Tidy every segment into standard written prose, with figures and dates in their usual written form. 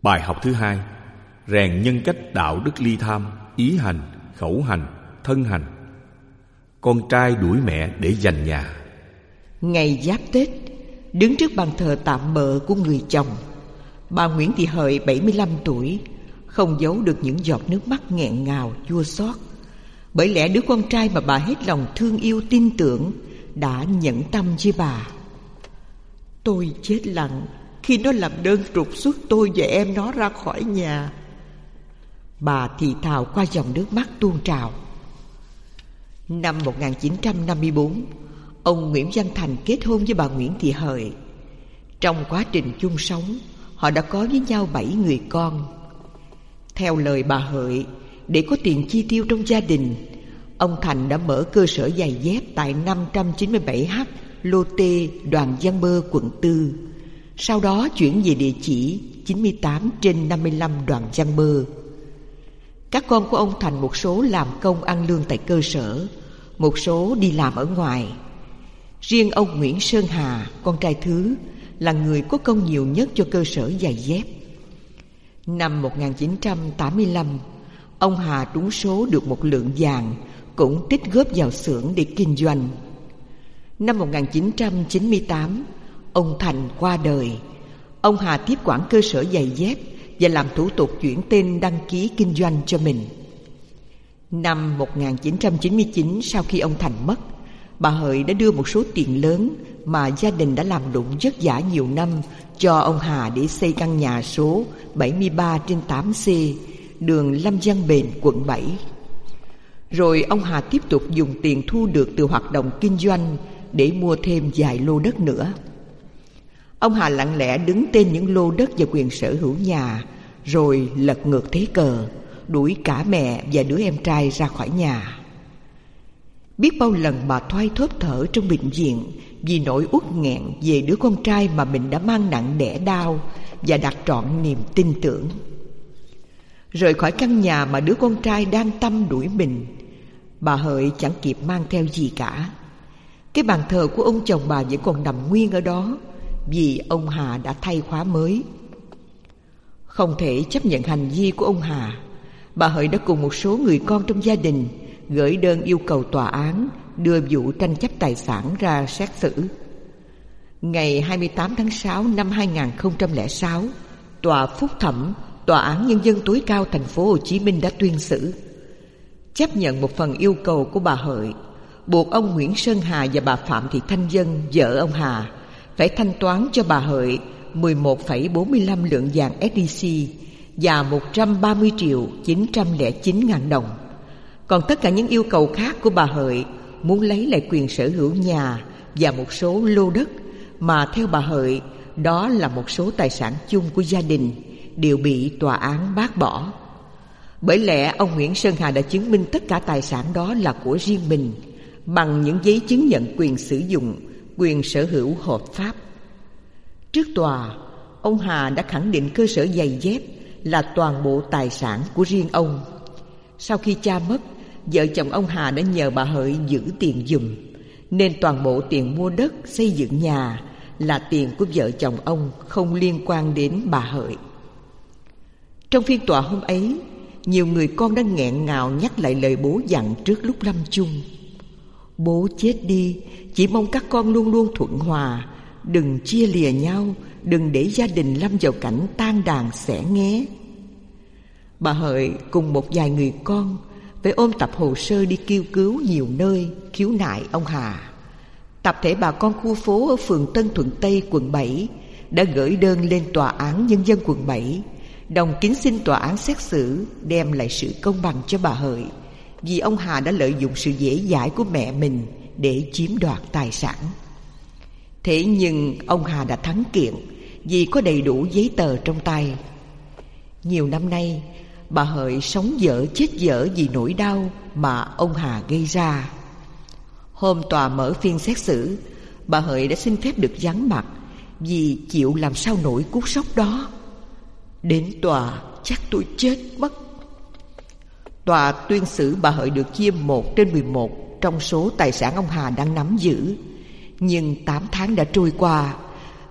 Bài học thứ 2: rèn nhân cách đạo đức ly tham, ý hành, khẩu hành, thân hành. Con trai đuổi mẹ để giành nhà. Ngày Giáp Tết, đứng trước bàn thờ tạm bợ của người chồng, bà Nguyễn Thị Hợi 75 tuổi không giấu được những giọt nước mắt nghẹn ngào chua xót. Bởi lẽ đứa con trai mà bà hết lòng thương yêu tin tưởng đã nhẫn tâm với bà. Tôi chết lặng khi nó làm đơn trục xuất tôi và em nó ra khỏi nhà. Bà thì thào qua dòng nước mắt tuôn trào. Năm 1954, ông Nguyễn Văn Thành kết hôn với bà Nguyễn Thị Hợi. Trong quá trình chung sống, họ đã có với nhau 7 người con. Theo lời bà Hợi, để có tiền chi tiêu trong gia đình, ông Thành đã mở cơ sở giày dép tại 597H Lô Tê, Đoàn Văn Bơ, quận 4. Sau đó chuyển về địa chỉ 98/55 Đoàn Văn Bơ. Các con của ông Thành một số làm công ăn lương tại cơ sở, một số đi làm ở ngoài. Riêng ông Nguyễn Sơn Hà, con trai thứ, là người có công nhiều nhất cho cơ sở giày dép. Năm 1985, ông Hà trúng số được một lượng vàng, cũng tích góp vào xưởng để kinh doanh. Năm 1998, ông Thành qua đời. Ông Hà tiếp quản cơ sở giày dép và làm thủ tục chuyển tên đăng ký kinh doanh cho mình. Năm 1999, sau khi ông Thành mất, bà Hợi đã đưa một số tiền lớn mà gia đình đã làm lụng vất vả nhiều năm cho ông Hà để xây căn nhà số 73/8C, đường Lâm Văn Bền, quận 7. Rồi ông Hà tiếp tục dùng tiền thu được từ hoạt động kinh doanh để mua thêm vài lô đất nữa. Ông Hà lặng lẽ đứng tên những lô đất và quyền sở hữu nhà, rồi lật ngược thế cờ, đuổi cả mẹ và đứa em trai ra khỏi nhà. Biết bao lần bà thoai thóp thở trong bệnh viện vì nỗi uất nghẹn về đứa con trai mà mình đã mang nặng đẻ đau và đặt trọn niềm tin tưởng. Rời khỏi căn nhà mà đứa con trai đang tâm đuổi mình, bà Hợi chẳng kịp mang theo gì cả. Cái bàn thờ của ông chồng bà vẫn còn nằm nguyên ở đó, vì ông Hà đã thay khóa mới. Không thể chấp nhận hành vi của ông Hà, bà Hợi đã cùng một số người con trong gia đình gửi đơn yêu cầu tòa án đưa vụ tranh chấp tài sản ra xét xử. Ngày 28 tháng 6 năm 2006, Tòa Phúc Thẩm, Tòa án Nhân dân tối cao thành phố Hồ Chí Minh đã tuyên xử. Chấp nhận một phần yêu cầu của bà Hợi, buộc ông Nguyễn Sơn Hà và bà Phạm Thị Thanh Vân, vợ ông Hà, phải thanh toán cho bà Hợi 11,45 lượng vàng SJC và 130.909.000 đồng. Còn tất cả những yêu cầu khác của bà Hợi muốn lấy lại quyền sở hữu nhà và một số lô đất mà theo bà Hợi đó là một số tài sản chung của gia đình đều bị tòa án bác bỏ. Bởi lẽ ông Nguyễn Sơn Hà đã chứng minh tất cả tài sản đó là của riêng mình bằng những giấy chứng nhận quyền sử dụng, quyền sở hữu hợp pháp. Trước tòa, ông Hà đã khẳng định cơ sở giày dép là toàn bộ tài sản của riêng ông. Sau khi cha mất, vợ chồng ông Hà đã nhờ bà Hợi giữ tiền giùm, nên toàn bộ tiền mua đất, xây dựng nhà là tiền của vợ chồng ông, không liên quan đến bà Hợi. Trong phiên tòa hôm ấy, nhiều người con đã nghẹn ngào nhắc lại lời bố dặn trước lúc lâm chung. Bố chết đi, chỉ mong các con luôn luôn thuận hòa, đừng chia lìa nhau, đừng để gia đình lâm vào cảnh tan đàn xẻ nghé. Bà Hợi cùng một vài người con phải ôm tập hồ sơ đi kêu cứu nhiều nơi khiếu nại ông Hà. Tập thể bà con khu phố ở phường Tân Thuận Tây, quận 7 đã gửi đơn lên Tòa án Nhân dân quận 7, đồng kính xin tòa án xét xử đem lại sự công bằng cho bà Hợi, vì ông Hà đã lợi dụng sự dễ dãi của mẹ mình để chiếm đoạt tài sản. Thế nhưng ông Hà đã thắng kiện vì có đầy đủ giấy tờ trong tay. Nhiều năm nay, bà Hợi sống dở chết dở vì nỗi đau mà ông Hà gây ra. Hôm tòa mở phiên xét xử, bà Hợi đã xin phép được vắng mặt vì chịu làm sao nổi cú sốc đó. Đến tòa chắc tôi chết mất. Tòa tuyên xử bà Hợi được chia 1/11 trong số tài sản ông Hà đang nắm giữ. Nhưng 8 tháng đã trôi qua,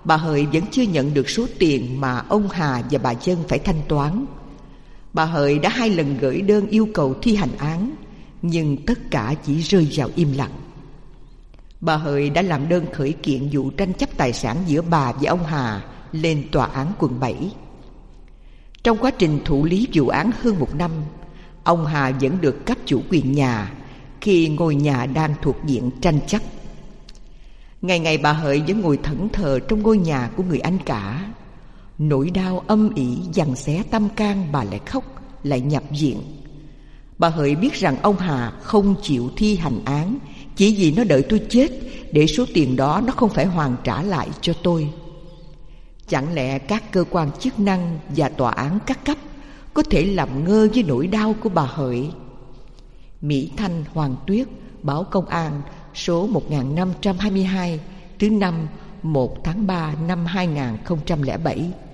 bà Hợi vẫn chưa nhận được số tiền mà ông Hà và bà Dân phải thanh toán. Bà Hợi đã 2 lần gửi đơn yêu cầu thi hành án, nhưng tất cả chỉ rơi vào im lặng. Bà Hợi đã làm đơn khởi kiện vụ tranh chấp tài sản giữa bà và ông Hà lên tòa án quận 7. Trong quá trình thụ lý vụ án hơn 1 năm, ông Hà vẫn được cấp chủ quyền nhà khi ngôi nhà đang thuộc diện tranh chấp. Ngày ngày bà Hợi vẫn ngồi thẫn thờ trong ngôi nhà của người anh cả. Nỗi đau âm ỉ giằng xé tâm can bà, lại khóc lại nhập viện. Bà Hợi biết rằng ông Hà không chịu thi hành án chỉ vì nó đợi tôi chết, để số tiền đó nó không phải hoàn trả lại cho tôi. Chẳng lẽ các cơ quan chức năng và tòa án các cấp có thể làm ngơ với nỗi đau của bà Hợi? Mỹ Thanh Hoàng Tuyết, Báo Công an số 1522, thứ năm 1 tháng 3 năm 2007.